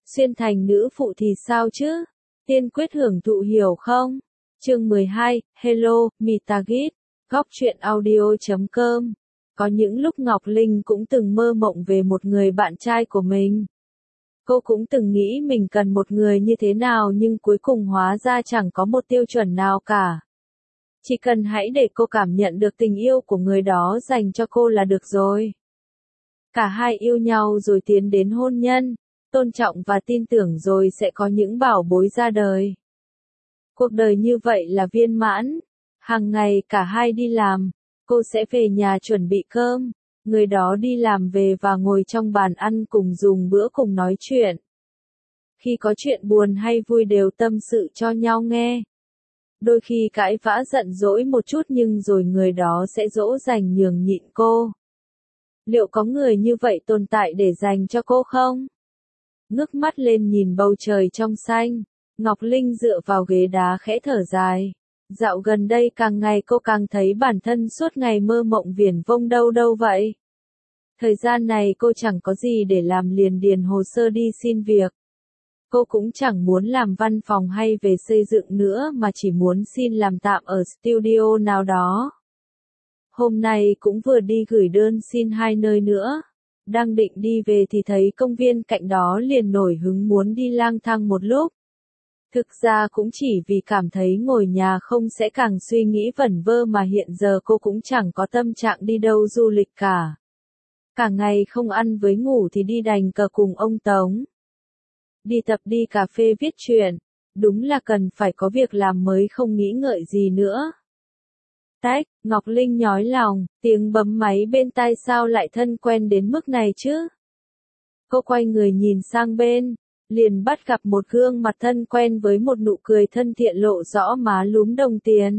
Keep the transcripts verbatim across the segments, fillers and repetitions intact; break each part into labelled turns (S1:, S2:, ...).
S1: Xuyên thành nữ phụ thì sao chứ? Tiên quyết hưởng thụ hiểu không? Chương mười hai, Hello, Mitagit, góc truyện audio.com. Có những lúc Ngọc Linh cũng từng mơ mộng về một người bạn trai của mình. Cô cũng từng nghĩ mình cần một người như thế nào nhưng cuối cùng hóa ra chẳng có một tiêu chuẩn nào cả. Chỉ cần hãy để cô cảm nhận được tình yêu của người đó dành cho cô là được rồi. Cả hai yêu nhau rồi tiến đến hôn nhân, tôn trọng và tin tưởng rồi sẽ có những bảo bối ra đời. Cuộc đời như vậy là viên mãn. Hàng ngày cả hai đi làm, cô sẽ về nhà chuẩn bị cơm, người đó đi làm về và ngồi trong bàn ăn cùng dùng bữa cùng nói chuyện. Khi có chuyện buồn hay vui đều tâm sự cho nhau nghe. Đôi khi cãi vã giận dỗi một chút nhưng rồi người đó sẽ dỗ dành nhường nhịn cô. Liệu có người như vậy tồn tại để dành cho cô không? Ngước mắt lên nhìn bầu trời trong xanh, Ngọc Linh dựa vào ghế đá khẽ thở dài. Dạo gần đây càng ngày cô càng thấy bản thân suốt ngày mơ mộng viển vông đâu đâu vậy. Thời gian này cô chẳng có gì để làm liền điền hồ sơ đi xin việc. Cô cũng chẳng muốn làm văn phòng hay về xây dựng nữa mà chỉ muốn xin làm tạm ở studio nào đó. Hôm nay cũng vừa đi gửi đơn xin hai nơi nữa. Đang định đi về thì thấy công viên cạnh đó liền nổi hứng muốn đi lang thang một lúc. Thực ra cũng chỉ vì cảm thấy ngồi nhà không sẽ càng suy nghĩ vẩn vơ mà hiện giờ cô cũng chẳng có tâm trạng đi đâu du lịch cả. Cả ngày không ăn với ngủ thì đi đành cờ cùng ông Tống. Đi tập đi cà phê viết truyện, đúng là cần phải có việc làm mới không nghĩ ngợi gì nữa. Tách, Ngọc Linh nhói lòng, tiếng bấm máy bên tai sao lại thân quen đến mức này chứ? Cô quay người nhìn sang bên, liền bắt gặp một gương mặt thân quen với một nụ cười thân thiện lộ rõ má lúm đồng tiền.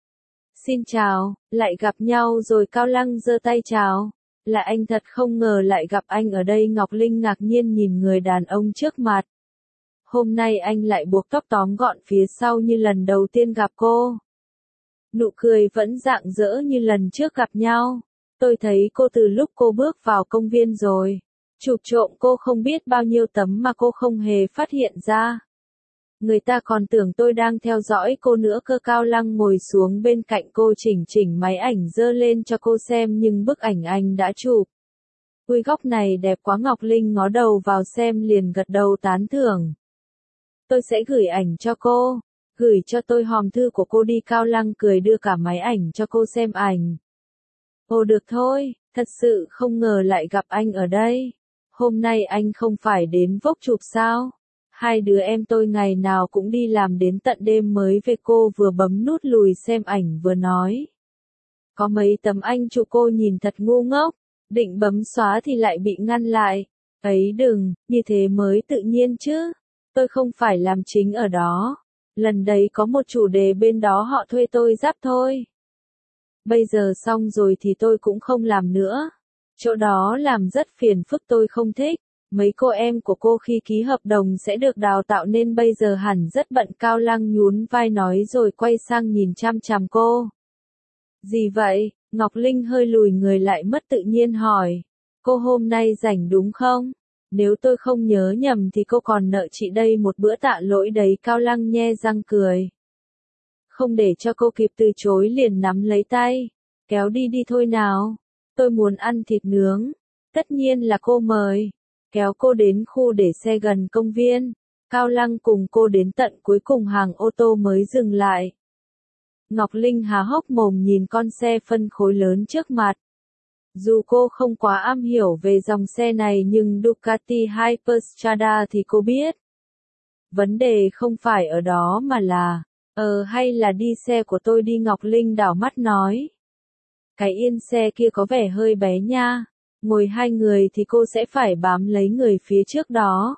S1: Xin chào, lại gặp nhau rồi. Cao Lăng giơ tay chào. Là anh, thật không ngờ lại gặp anh ở đây. Ngọc Linh ngạc nhiên nhìn người đàn ông trước mặt. Hôm nay anh lại buộc tóc tóm gọn phía sau như lần đầu tiên gặp cô. Nụ cười vẫn rạng rỡ như lần trước gặp nhau. Tôi thấy cô từ lúc cô bước vào công viên rồi. Chụp trộm cô không biết bao nhiêu tấm mà cô không hề phát hiện ra. Người ta còn tưởng tôi đang theo dõi cô nữa cơ. Cao Lăng ngồi xuống bên cạnh cô chỉnh chỉnh máy ảnh dơ lên cho cô xem nhưng bức ảnh anh đã chụp. Ui, góc này đẹp quá. Ngọc Linh ngó đầu vào xem liền gật đầu tán thưởng. Tôi sẽ gửi ảnh cho cô. Gửi cho tôi hòm thư của cô đi. Cao Lăng cười đưa cả máy ảnh cho cô xem ảnh. Ồ, được thôi, thật sự không ngờ lại gặp anh ở đây. Hôm nay anh không phải đến Vogue chụp sao? Hai đứa em tôi ngày nào cũng đi làm đến tận đêm mới về. Cô vừa bấm nút lùi xem ảnh vừa nói. Có mấy tấm anh chụp cô nhìn thật ngu ngốc, định bấm xóa thì lại bị ngăn lại. Ấy đừng, như thế mới tự nhiên chứ. Tôi không phải làm chính ở đó. Lần đấy có một chủ đề bên đó họ thuê tôi giáp thôi. Bây giờ xong rồi thì tôi cũng không làm nữa. Chỗ đó làm rất phiền phức, tôi không thích. Mấy cô em của cô khi ký hợp đồng sẽ được đào tạo nên bây giờ hẳn rất bận. Cao Lăng nhún vai nói rồi quay sang nhìn chăm chằm cô. Gì vậy? Ngọc Linh hơi lùi người lại mất tự nhiên hỏi. Cô hôm nay rảnh đúng không? Nếu tôi không nhớ nhầm thì cô còn nợ chị đây một bữa tạ lỗi đấy. Cao Lăng nhe răng cười. Không để cho cô kịp từ chối liền nắm lấy tay. Kéo đi đi thôi nào. Tôi muốn ăn thịt nướng. Tất nhiên là cô mời. Kéo cô đến khu để xe gần công viên. Cao Lăng cùng cô đến tận cuối cùng hàng ô tô mới dừng lại. Ngọc Linh há hốc mồm nhìn con xe phân khối lớn trước mặt. Dù cô không quá am hiểu về dòng xe này nhưng Ducati Hyperstrada thì cô biết. Vấn đề không phải ở đó mà là, ờ hay là đi xe của tôi đi. Ngọc Linh đảo mắt nói. Cái yên xe kia có vẻ hơi bé nha. Ngồi hai người thì cô sẽ phải bám lấy người phía trước đó.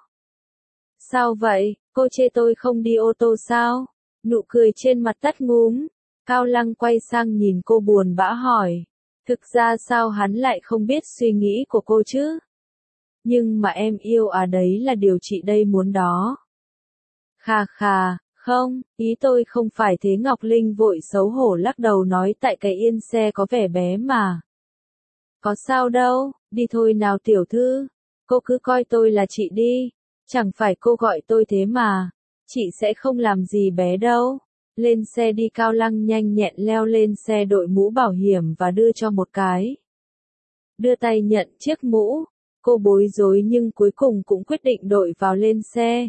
S1: Sao vậy, cô chê tôi không đi ô tô sao? Nụ cười trên mặt tắt ngúm. Cao Lăng quay sang nhìn cô buồn bã hỏi. Thực ra sao hắn lại không biết suy nghĩ của cô chứ? Nhưng mà em yêu à, đấy là điều chị đây muốn đó. Khà khà, không, ý tôi không phải thế. Ngọc Linh vội xấu hổ lắc đầu nói tại cái yên xe có vẻ bé mà. Có sao đâu, đi thôi nào tiểu thư. Cô cứ coi tôi là chị đi. Chẳng phải cô gọi tôi thế mà. Chị sẽ không làm gì bé đâu. Lên xe đi. Cao Lăng nhanh nhẹn leo lên xe, đội mũ bảo hiểm và đưa cho một cái. Đưa tay nhận chiếc mũ. Cô bối rối nhưng cuối cùng cũng quyết định đội vào lên xe.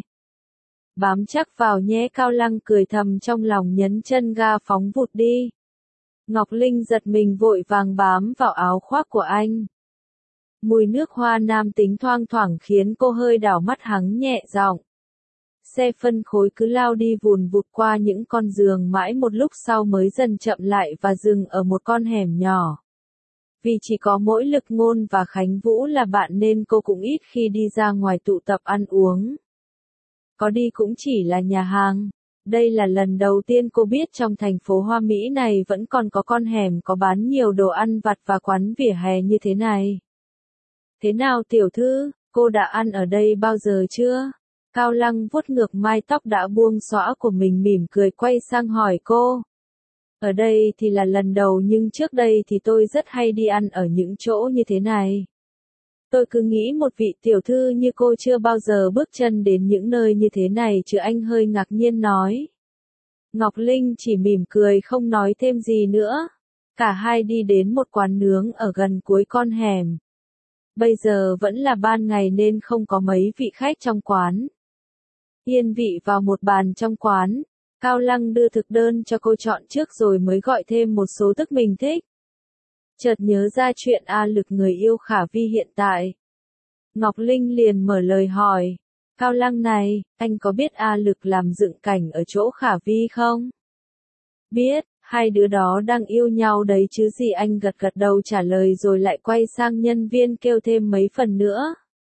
S1: Bám chắc vào nhé. Cao Lăng cười thầm trong lòng, nhấn chân ga phóng vụt đi. Ngọc Linh giật mình vội vàng bám vào áo khoác của anh. Mùi nước hoa nam tính thoang thoảng khiến cô hơi đảo mắt, hắng nhẹ giọng. Xe phân khối cứ lao đi vùn vụt qua những con giường, mãi một lúc sau mới dần chậm lại và dừng ở một con hẻm nhỏ. Vì chỉ có mỗi Lực Ngôn và Khánh Vũ là bạn nên cô cũng ít khi đi ra ngoài tụ tập ăn uống. Có đi cũng chỉ là nhà hàng. Đây là lần đầu tiên cô biết trong thành phố hoa mỹ này vẫn còn có con hẻm có bán nhiều đồ ăn vặt và quán vỉa hè như thế này. Thế nào tiểu thư, cô đã ăn ở đây bao giờ chưa? Cao Lăng vuốt ngược mái tóc đã buông xõa của mình, mỉm cười quay sang hỏi cô. Ở đây thì là lần đầu, nhưng trước đây thì tôi rất hay đi ăn ở những chỗ như thế này. Tôi cứ nghĩ một vị tiểu thư như cô chưa bao giờ bước chân đến những nơi như thế này chứ. Anh hơi ngạc nhiên nói. Ngọc Linh chỉ mỉm cười không nói thêm gì nữa. Cả hai đi đến một quán nướng ở gần cuối con hẻm. Bây giờ vẫn là ban ngày nên không có mấy vị khách trong quán. Yên vị vào một bàn trong quán. Cao Lăng đưa thực đơn cho cô chọn trước rồi mới gọi thêm một số thức mình thích. Chợt nhớ ra chuyện A Lực, người yêu Khả Vi hiện tại. Ngọc Linh liền mở lời hỏi. Cao Lăng này, anh có biết A Lực làm dựng cảnh ở chỗ Khả Vi không? Biết, hai đứa đó đang yêu nhau đấy chứ gì. Anh gật gật đầu trả lời rồi lại quay sang nhân viên kêu thêm mấy phần nữa.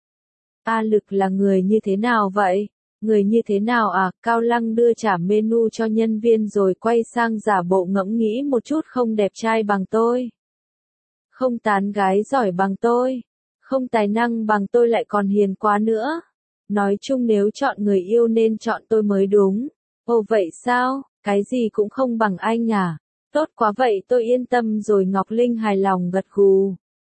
S1: A Lực là người như thế nào vậy? Người như thế nào à? Cao Lăng đưa trả menu cho nhân viên rồi quay sang giả bộ ngẫm nghĩ một chút. Không đẹp trai bằng tôi. Không tán gái giỏi bằng tôi. Không tài năng bằng tôi, lại còn hiền quá nữa. Nói chung nếu chọn người yêu nên chọn tôi mới đúng. Ồ vậy sao? Cái gì cũng không bằng anh à? Tốt quá, vậy tôi yên tâm rồi. Ngọc Linh hài lòng gật gù.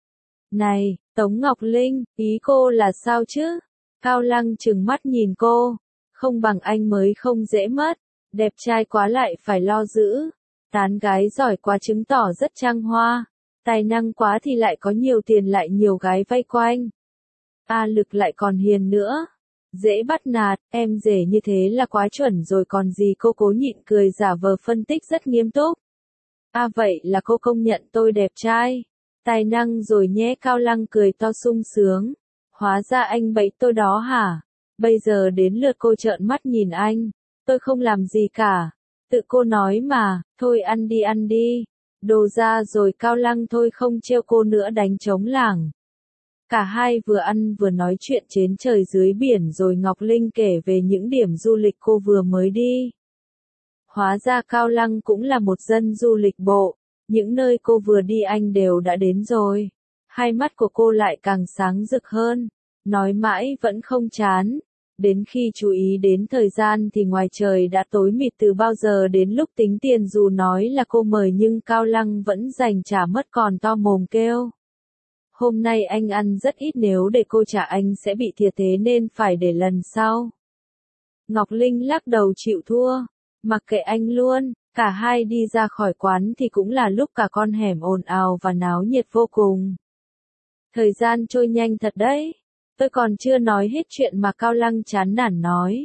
S1: Này, Tống Ngọc Linh, ý cô là sao chứ? Cao Lăng trừng mắt nhìn cô. Không bằng anh mới không dễ mất. Đẹp trai quá lại phải lo giữ. Tán gái giỏi quá chứng tỏ rất trăng hoa. Tài năng quá thì lại có nhiều tiền, lại nhiều gái vây quanh. A Lực lại còn hiền nữa. Dễ bắt nạt, em rể như thế là quá chuẩn rồi còn gì. Cô cố nhịn cười giả vờ phân tích rất nghiêm túc. À vậy là cô công nhận tôi đẹp trai, tài năng rồi nhé. Cao Lăng cười to sung sướng. Hóa ra anh bẫy tôi đó hả? Bây giờ đến lượt cô trợn mắt nhìn anh. Tôi không làm gì cả. Tự cô nói mà, thôi ăn đi ăn đi. Đồ ra rồi. Cao Lăng thôi không trêu cô nữa, đánh trống lảng. Cả hai vừa ăn vừa nói chuyện trên trời dưới biển rồi Ngọc Linh kể về những điểm du lịch cô vừa mới đi. Hóa ra Cao Lăng cũng là một dân du lịch bộ, những nơi cô vừa đi anh đều đã đến rồi. Hai mắt của cô lại càng sáng rực hơn, nói mãi vẫn không chán. Đến khi chú ý đến thời gian thì ngoài trời đã tối mịt từ bao giờ. Đến lúc tính tiền dù nói là cô mời nhưng Cao Lăng vẫn dành trả mất còn to mồm kêu. Hôm nay anh ăn rất ít, nếu để cô trả anh sẽ bị thiệt, thế nên phải để lần sau. Ngọc Linh lắc đầu chịu thua, mặc kệ anh luôn. Cả hai đi ra khỏi quán thì cũng là lúc cả con hẻm ồn ào và náo nhiệt vô cùng. Thời gian trôi nhanh thật đấy. Tôi còn chưa nói hết chuyện mà Cao Lăng chán nản nói.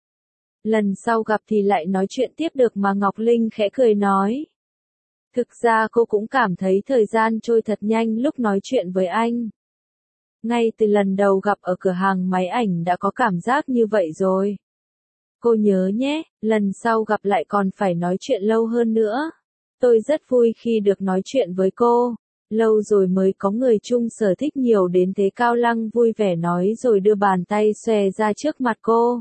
S1: Lần sau gặp thì lại nói chuyện tiếp được mà. Ngọc Linh khẽ cười nói. Thực ra cô cũng cảm thấy thời gian trôi thật nhanh lúc nói chuyện với anh. Ngay từ lần đầu gặp ở cửa hàng máy ảnh đã có cảm giác như vậy rồi. Cô nhớ nhé, lần sau gặp lại còn phải nói chuyện lâu hơn nữa. Tôi rất vui khi được nói chuyện với cô. Lâu rồi mới có người chung sở thích nhiều đến thế. Cao Lăng vui vẻ nói rồi đưa bàn tay xòe ra trước mặt cô.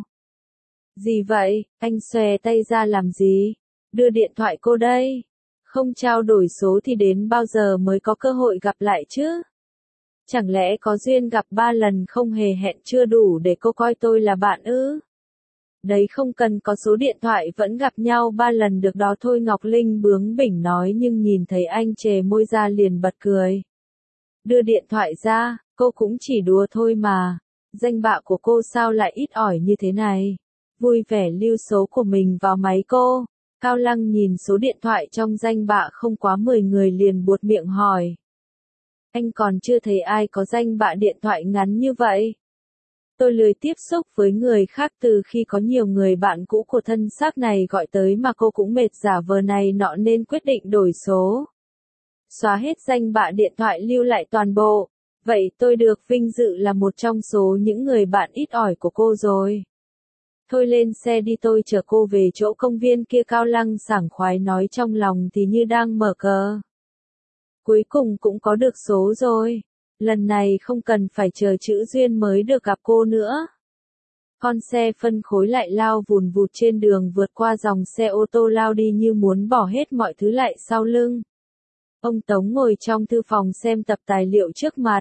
S1: Gì vậy, anh xòe tay ra làm gì? Đưa điện thoại cô đây. Không trao đổi số thì đến bao giờ mới có cơ hội gặp lại chứ? Chẳng lẽ có duyên gặp ba lần không hề hẹn chưa đủ để cô coi tôi là bạn ư? Đấy, không cần có số điện thoại vẫn gặp nhau ba lần được đó thôi. Ngọc Linh bướng bỉnh nói nhưng nhìn thấy anh chề môi ra liền bật cười. Đưa điện thoại ra, cô cũng chỉ đùa thôi mà. danh bạ của cô sao lại ít ỏi như thế này? Vui vẻ lưu số của mình vào máy cô. Cao Lăng nhìn số điện thoại trong danh bạ không quá mười người liền buột miệng hỏi. Anh còn chưa thấy ai có danh bạ điện thoại ngắn như vậy. Tôi lười tiếp xúc với người khác từ khi có nhiều người bạn cũ của thân xác này gọi tới mà cô cũng mệt giả vờ này nọ nên quyết định đổi số. Xóa hết danh bạ điện thoại lưu lại toàn bộ. Vậy tôi được vinh dự là một trong số những người bạn ít ỏi của cô rồi. Thôi lên xe đi, tôi chở cô về chỗ công viên kia, Cao Lăng sảng khoái nói trong lòng thì như đang mở cờ. Cuối cùng cũng có được số rồi. Lần này không cần phải chờ chữ duyên mới được gặp cô nữa. Con xe phân khối lại lao vùn vụt trên đường vượt qua dòng xe ô tô lao đi như muốn bỏ hết mọi thứ lại sau lưng. Ông Tống ngồi trong thư phòng xem tập tài liệu trước mặt.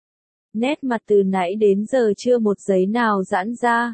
S1: Nét mặt từ nãy đến giờ chưa một giấy nào giãn ra.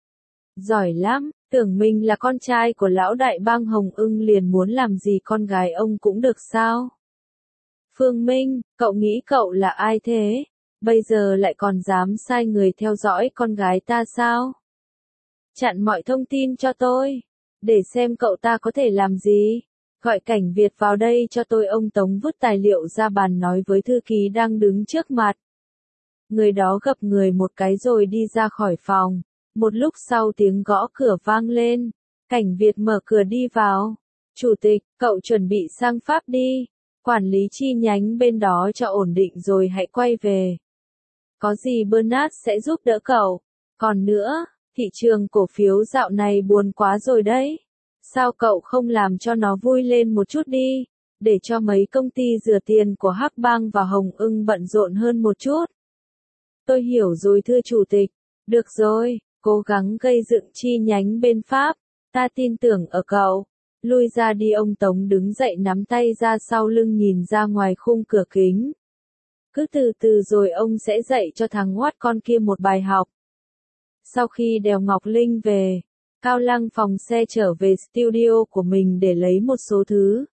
S1: Giỏi lắm, tưởng mình là con trai của lão đại bang Hồng Ưng liền muốn làm gì con gái ông cũng được sao? Phương Minh, cậu nghĩ cậu là ai thế? Bây giờ lại còn dám sai người theo dõi con gái ta sao? Chặn mọi thông tin cho tôi, để xem cậu ta có thể làm gì. Gọi cảnh Việt vào đây cho tôi. Ông Tống vứt tài liệu ra bàn nói với thư ký đang đứng trước mặt. Người đó gập người một cái rồi đi ra khỏi phòng. Một lúc sau tiếng gõ cửa vang lên. Cảnh Việt mở cửa đi vào. Chủ tịch, cậu chuẩn bị sang Pháp đi. Quản lý chi nhánh bên đó cho ổn định rồi hãy quay về. Có gì Bernard sẽ giúp đỡ cậu. Còn nữa, thị trường cổ phiếu dạo này buồn quá rồi đấy. Sao cậu không làm cho nó vui lên một chút đi, để cho mấy công ty rửa tiền của Hắc Bang và Hồng Ưng bận rộn hơn một chút. Tôi hiểu rồi thưa chủ tịch. Được rồi, cố gắng gây dựng chi nhánh bên Pháp. Ta tin tưởng ở cậu. Lui ra đi. Ông Tống đứng dậy nắm tay ra sau lưng nhìn ra ngoài khung cửa kính. Cứ từ từ rồi ông sẽ dạy cho thằng ngoát con kia một bài học. Sau khi đèo Ngọc Linh về, Cao Lăng phòng xe trở về studio của mình để lấy một số thứ.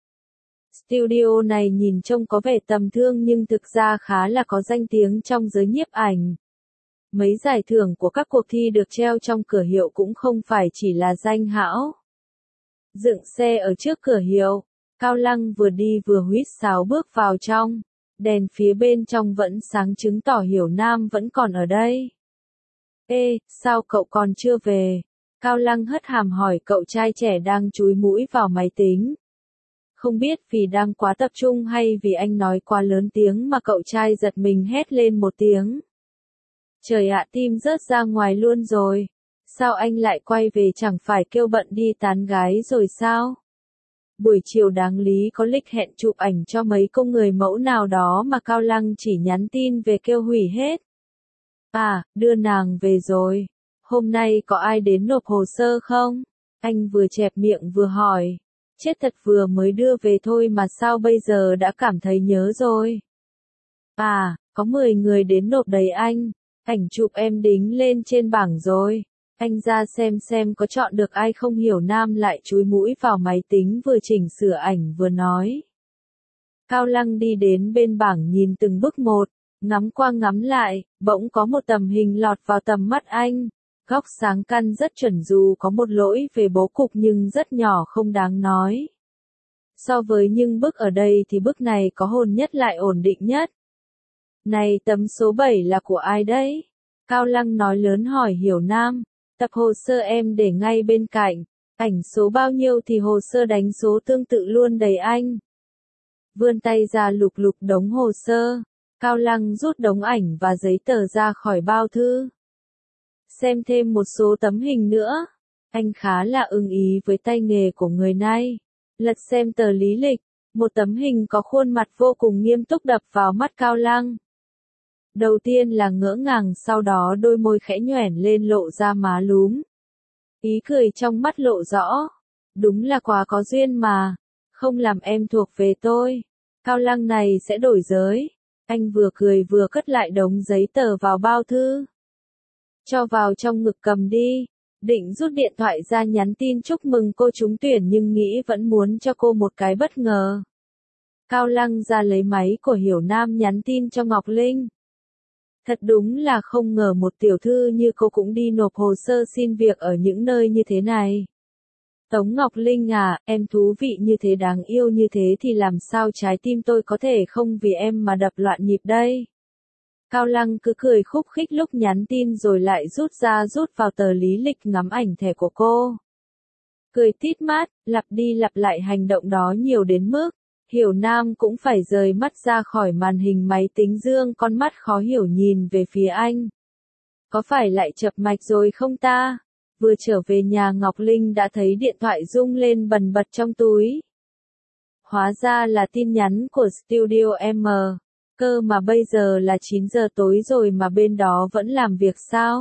S1: Studio này nhìn trông có vẻ tầm thường nhưng thực ra khá là có danh tiếng trong giới nhiếp ảnh. Mấy giải thưởng của các cuộc thi được treo trong cửa hiệu cũng không phải chỉ là danh hão. Dựng xe ở trước cửa hiệu, Cao Lăng vừa đi vừa huýt sáo bước vào trong. Đèn phía bên trong vẫn sáng chứng tỏ Hiểu Nam vẫn còn ở đây. Ê, sao cậu còn chưa về? Cao Lăng hất hàm hỏi cậu trai trẻ đang chúi mũi vào máy tính. Không biết vì đang quá tập trung hay vì anh nói quá lớn tiếng mà cậu trai giật mình hét lên một tiếng. Trời ạ, tim rớt ra ngoài luôn rồi. Sao anh lại quay về, chẳng phải kêu bận đi tán gái rồi sao? Buổi chiều đáng lý có lịch hẹn chụp ảnh cho mấy cô người mẫu nào đó mà Cao Lăng chỉ nhắn tin về kêu hủy hết. À, đưa nàng về rồi. Hôm nay có ai đến nộp hồ sơ không? Anh vừa chẹp miệng vừa hỏi. Chết thật, vừa mới đưa về thôi mà sao bây giờ đã cảm thấy nhớ rồi. À, có mười người đến nộp đấy anh. Ảnh chụp em đính lên trên bảng rồi. Anh ra xem xem có chọn được ai không. Hiểu Nam lại chúi mũi vào máy tính vừa chỉnh sửa ảnh vừa nói. Cao Lăng đi đến bên bảng nhìn từng bức một, ngắm qua ngắm lại, bỗng có một tầm hình lọt vào tầm mắt anh. Góc sáng căn rất chuẩn, dù có một lỗi về bố cục nhưng rất nhỏ không đáng nói. So với những bức ở đây thì bức này có hồn nhất lại ổn định nhất. Này, tấm số bảy là của ai đấy? Cao Lăng nói lớn hỏi Hiểu Nam. Tập hồ sơ em để ngay bên cạnh. Ảnh số bao nhiêu thì hồ sơ đánh số tương tự luôn đầy anh. Vươn tay ra lục lục đống hồ sơ. Cao Lăng rút đống ảnh và giấy tờ ra khỏi bao thư. Xem thêm một số tấm hình nữa. Anh khá là ưng ý với tay nghề của người này. Lật xem tờ lý lịch. Một tấm hình có khuôn mặt vô cùng nghiêm túc đập vào mắt Cao Lăng. Đầu tiên là ngỡ ngàng, sau đó đôi môi khẽ nhoẻn lên lộ ra má lúm. Ý cười trong mắt lộ rõ. Đúng là quá có duyên mà. Không làm em thuộc về tôi. Cao Lăng này sẽ đổi giới. Anh vừa cười vừa cất lại đống giấy tờ vào bao thư. Cho vào trong ngực cầm đi. Định rút điện thoại ra nhắn tin chúc mừng cô trúng tuyển nhưng nghĩ vẫn muốn cho cô một cái bất ngờ. Cao Lăng ra lấy máy của Hiểu Nam nhắn tin cho Ngọc Linh. Thật đúng là không ngờ một tiểu thư như cô cũng đi nộp hồ sơ xin việc ở những nơi như thế này. Tống Ngọc Linh à, em thú vị như thế, đáng yêu như thế thì làm sao trái tim tôi có thể không vì em mà đập loạn nhịp đây. Cao Lăng cứ cười khúc khích lúc nhắn tin rồi lại rút ra rút vào tờ lý lịch ngắm ảnh thẻ của cô. Cười tít mắt, lặp đi lặp lại hành động đó nhiều đến mức, Hiểu Nam cũng phải rời mắt ra khỏi màn hình máy tính, dương con mắt khó hiểu nhìn về phía anh. Có phải lại chập mạch rồi không ta? Vừa trở về nhà Ngọc Linh đã thấy điện thoại rung lên bần bật trong túi. Hóa ra là tin nhắn của Studio M. Cơ mà bây giờ là chín giờ tối rồi mà bên đó vẫn làm việc sao?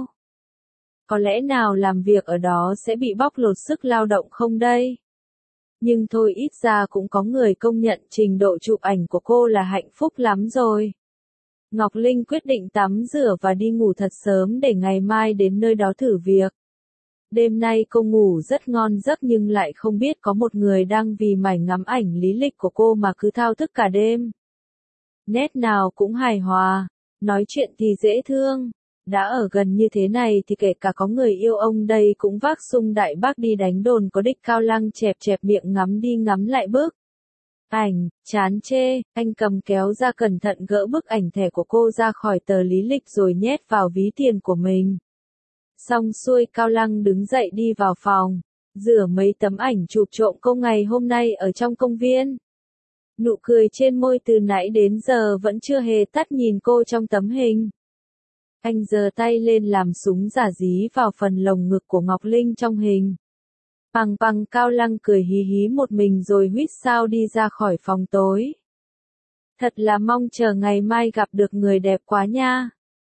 S1: Có lẽ nào làm việc ở đó sẽ bị bóc lột sức lao động không đây? Nhưng thôi, ít ra cũng có người công nhận trình độ chụp ảnh của cô là hạnh phúc lắm rồi. Ngọc Linh quyết định tắm rửa và đi ngủ thật sớm để ngày mai đến nơi đó thử việc. Đêm nay cô ngủ rất ngon giấc nhưng lại không biết có một người đang vì mải ngắm ảnh lý lịch của cô mà cứ thao thức cả đêm. Nét nào cũng hài hòa, nói chuyện thì dễ thương. Đã ở gần như thế này thì kể cả có người yêu ông đây cũng vác sung đại bác đi đánh đồn có đích. Cao Lăng chẹp chẹp miệng ngắm đi ngắm lại bức ảnh, chán chê, anh cầm kéo ra cẩn thận gỡ bức ảnh thẻ của cô ra khỏi tờ lý lịch rồi nhét vào ví tiền của mình. Xong xuôi Cao Lăng đứng dậy đi vào phòng, rửa mấy tấm ảnh chụp trộm cô ngày hôm nay ở trong công viên. Nụ cười trên môi từ nãy đến giờ vẫn chưa hề tắt nhìn cô trong tấm hình. Anh giơ tay lên làm súng giả dí vào phần lồng ngực của Ngọc Linh trong hình. Pằng pằng, Cao Lăng cười hí hí một mình rồi huýt sáo đi ra khỏi phòng tối. Thật là mong chờ ngày mai gặp được người đẹp quá nha.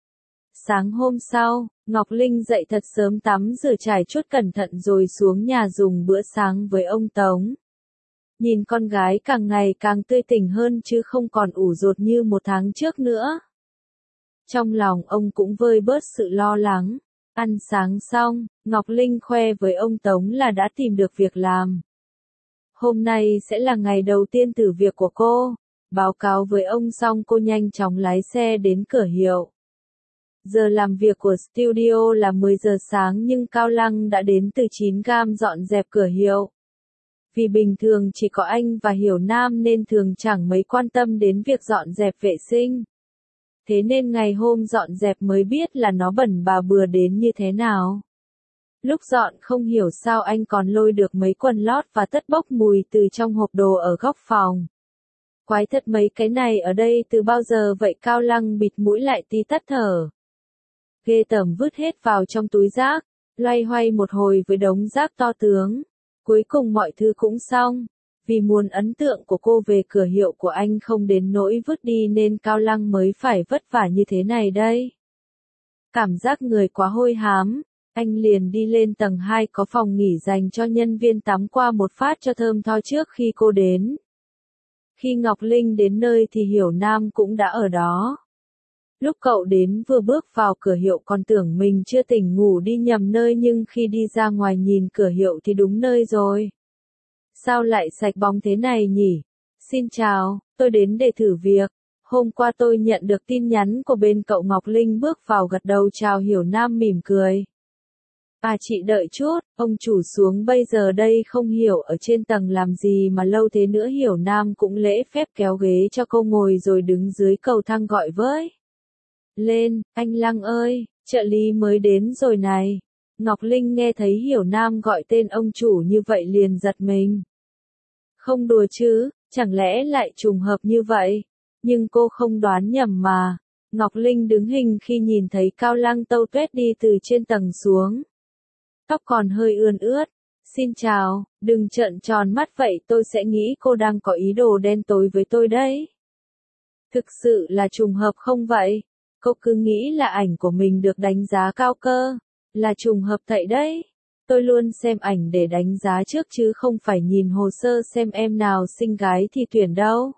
S1: Sáng hôm sau, Ngọc Linh dậy thật sớm, tắm rửa trải chuốt cẩn thận rồi xuống nhà dùng bữa sáng với ông Tống. Nhìn con gái càng ngày càng tươi tỉnh hơn chứ không còn ủ rột như một tháng trước nữa. Trong lòng ông cũng vơi bớt sự lo lắng. Ăn sáng xong, Ngọc Linh khoe với ông Tống là đã tìm được việc làm. Hôm nay sẽ là ngày đầu tiên thử việc của cô. Báo cáo với ông xong cô nhanh chóng lái xe đến cửa hiệu. Giờ làm việc của studio là mười giờ sáng nhưng Cao Lăng đã đến từ chín gam dọn dẹp cửa hiệu. Vì bình thường chỉ có anh và Hiểu Nam nên thường chẳng mấy quan tâm đến việc dọn dẹp vệ sinh. Thế nên ngày hôm dọn dẹp mới biết là nó bẩn bà bừa đến như thế nào. Lúc dọn không hiểu sao anh còn lôi được mấy quần lót và tất bốc mùi từ trong hộp đồ ở góc phòng. Quái thật, mấy cái này ở đây từ bao giờ vậy? Cao Lăng bịt mũi lại tí tắt thở. Ghê tởm, vứt hết vào trong túi rác, loay hoay một hồi với đống rác to tướng. Cuối cùng mọi thứ cũng xong. Vì muốn ấn tượng của cô về cửa hiệu của anh không đến nỗi vứt đi nên Cao Lăng mới phải vất vả như thế này đây. Cảm giác người quá hôi hám, anh liền đi lên tầng hai có phòng nghỉ dành cho nhân viên tắm qua một phát cho thơm tho trước khi cô đến. Khi Ngọc Linh đến nơi thì Hiểu Nam cũng đã ở đó. Lúc cậu đến vừa bước vào cửa hiệu còn tưởng mình chưa tỉnh ngủ đi nhầm nơi nhưng khi đi ra ngoài nhìn cửa hiệu thì đúng nơi rồi. Sao lại sạch bóng thế này nhỉ? Xin chào, tôi đến để thử việc. Hôm qua tôi nhận được tin nhắn của bên cậu. Ngọc Linh bước vào gật đầu chào Hiểu Nam mỉm cười. À, chị đợi chút, ông chủ xuống bây giờ đây, không hiểu ở trên tầng làm gì mà lâu thế nữa. Hiểu Nam cũng lễ phép kéo ghế cho cô ngồi rồi đứng dưới cầu thang gọi với. Lên, anh Lăng ơi, trợ lý mới đến rồi này. Ngọc Linh nghe thấy Hiểu Nam gọi tên ông chủ như vậy liền giật mình. Không đùa chứ, chẳng lẽ lại trùng hợp như vậy? Nhưng cô không đoán nhầm mà. Ngọc Linh đứng hình khi nhìn thấy Cao Lăng tâu tuét đi từ trên tầng xuống. Tóc còn hơi ươn ướt. Xin chào, đừng trợn tròn mắt vậy, tôi sẽ nghĩ cô đang có ý đồ đen tối với tôi đấy. Thực sự là trùng hợp không vậy? Cô cứ nghĩ là ảnh của mình được đánh giá cao cơ. Là trùng hợp vậy đấy. Tôi luôn xem ảnh để đánh giá trước chứ không phải nhìn hồ sơ xem em nào xinh gái thì tuyển đâu.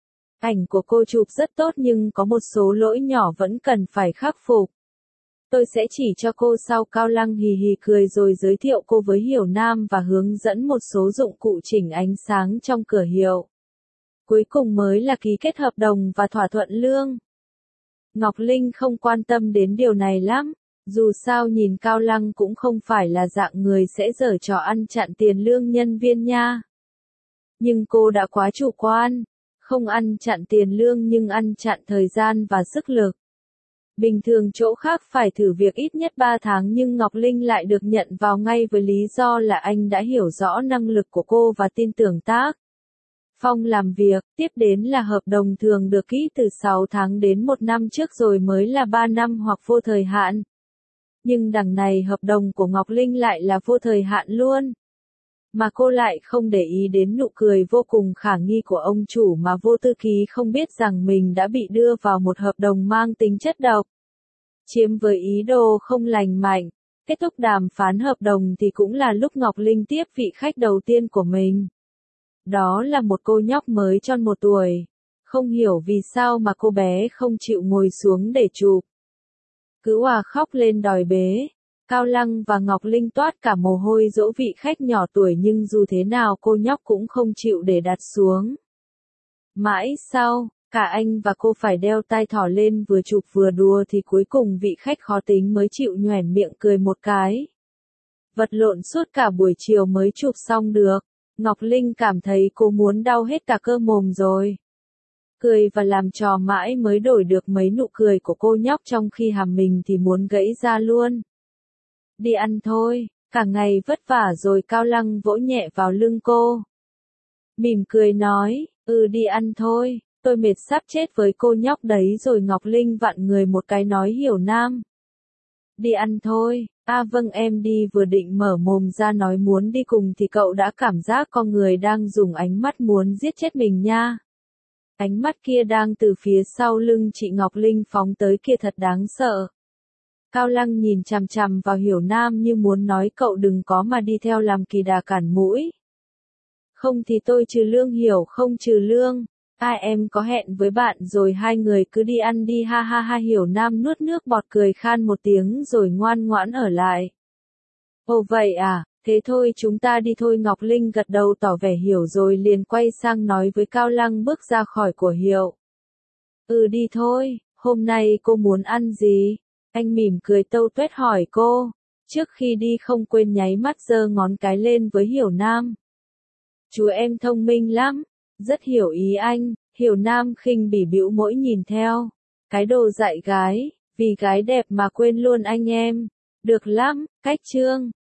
S1: Ảnh của cô chụp rất tốt nhưng có một số lỗi nhỏ vẫn cần phải khắc phục. Tôi sẽ chỉ cho cô sau. Cao Lăng hì hì cười rồi giới thiệu cô với Hiểu Nam và hướng dẫn một số dụng cụ chỉnh ánh sáng trong cửa hiệu. Cuối cùng mới là ký kết hợp đồng và thỏa thuận lương. Ngọc Linh không quan tâm đến điều này lắm. Dù sao nhìn Cao Lăng cũng không phải là dạng người sẽ giở trò ăn chặn tiền lương nhân viên nha. Nhưng cô đã quá chủ quan. Không ăn chặn tiền lương nhưng ăn chặn thời gian và sức lực. Bình thường chỗ khác phải thử việc ít nhất ba tháng nhưng Ngọc Linh lại được nhận vào ngay với lý do là anh đã hiểu rõ năng lực của cô và tin tưởng tác phong làm việc. Tiếp đến là hợp đồng thường được ký từ sáu tháng đến một năm trước rồi mới là ba năm hoặc vô thời hạn. Nhưng đằng này hợp đồng của Ngọc Linh lại là vô thời hạn luôn. Mà cô lại không để ý đến nụ cười vô cùng khả nghi của ông chủ mà Vô Tư Ký không biết rằng mình đã bị đưa vào một hợp đồng mang tính chất độc. Chiếm với ý đồ không lành mạnh. Kết thúc đàm phán hợp đồng thì cũng là lúc Ngọc Linh tiếp vị khách đầu tiên của mình. Đó là một cô nhóc mới tròn một tuổi. Không hiểu vì sao mà cô bé không chịu ngồi xuống để chụp. Cứ òa khóc lên đòi bế. Cao Lăng và Ngọc Linh toát cả mồ hôi dỗ vị khách nhỏ tuổi nhưng dù thế nào cô nhóc cũng không chịu để đặt xuống. Mãi sau, cả anh và cô phải đeo tai thỏ lên vừa chụp vừa đùa thì cuối cùng vị khách khó tính mới chịu nhoẻn miệng cười một cái. Vật lộn suốt cả buổi chiều mới chụp xong được. Ngọc Linh cảm thấy cô muốn đau hết cả cơ mồm rồi. Cười và làm trò mãi mới đổi được mấy nụ cười của cô nhóc trong khi hàm mình thì muốn gãy ra luôn. Đi ăn thôi, cả ngày vất vả rồi. Cao Lăng vỗ nhẹ vào lưng cô. Mỉm cười nói, ừ đi ăn thôi, tôi mệt sắp chết với cô nhóc đấy rồi. Ngọc Linh vặn người một cái nói hiểu nam. Đi ăn thôi, à vâng em đi. Vừa định mở mồm ra nói muốn đi cùng thì cậu đã cảm giác con người đang dùng ánh mắt muốn giết chết mình nha. Ánh mắt kia đang từ phía sau lưng chị Ngọc Linh phóng tới kia thật đáng sợ. Cao Lăng nhìn chằm chằm vào Hiểu Nam như muốn nói cậu đừng có mà đi theo làm kỳ đà cản mũi. Không thì tôi trừ lương, hiểu không? Trừ lương. Ai em có hẹn với bạn rồi, hai người cứ đi ăn đi, ha ha ha. Hiểu Nam nuốt nước bọt cười khan một tiếng rồi ngoan ngoãn ở lại. Ồ vậy à, thế thôi chúng ta đi thôi. Ngọc Linh gật đầu tỏ vẻ hiểu rồi liền quay sang nói với Cao Lăng bước ra khỏi của hiệu. Ừ đi thôi, hôm nay cô muốn ăn gì? Anh mỉm cười tâu tuét hỏi cô. Trước khi đi không quên nháy mắt giơ ngón cái lên với Hiểu Nam. Chú em thông minh lắm, rất hiểu ý anh. Hiểu Nam khinh bỉ bĩu môi nhìn theo. Cái đồ dạy gái, vì gái đẹp mà quên luôn anh em. Được lắm, cách chương.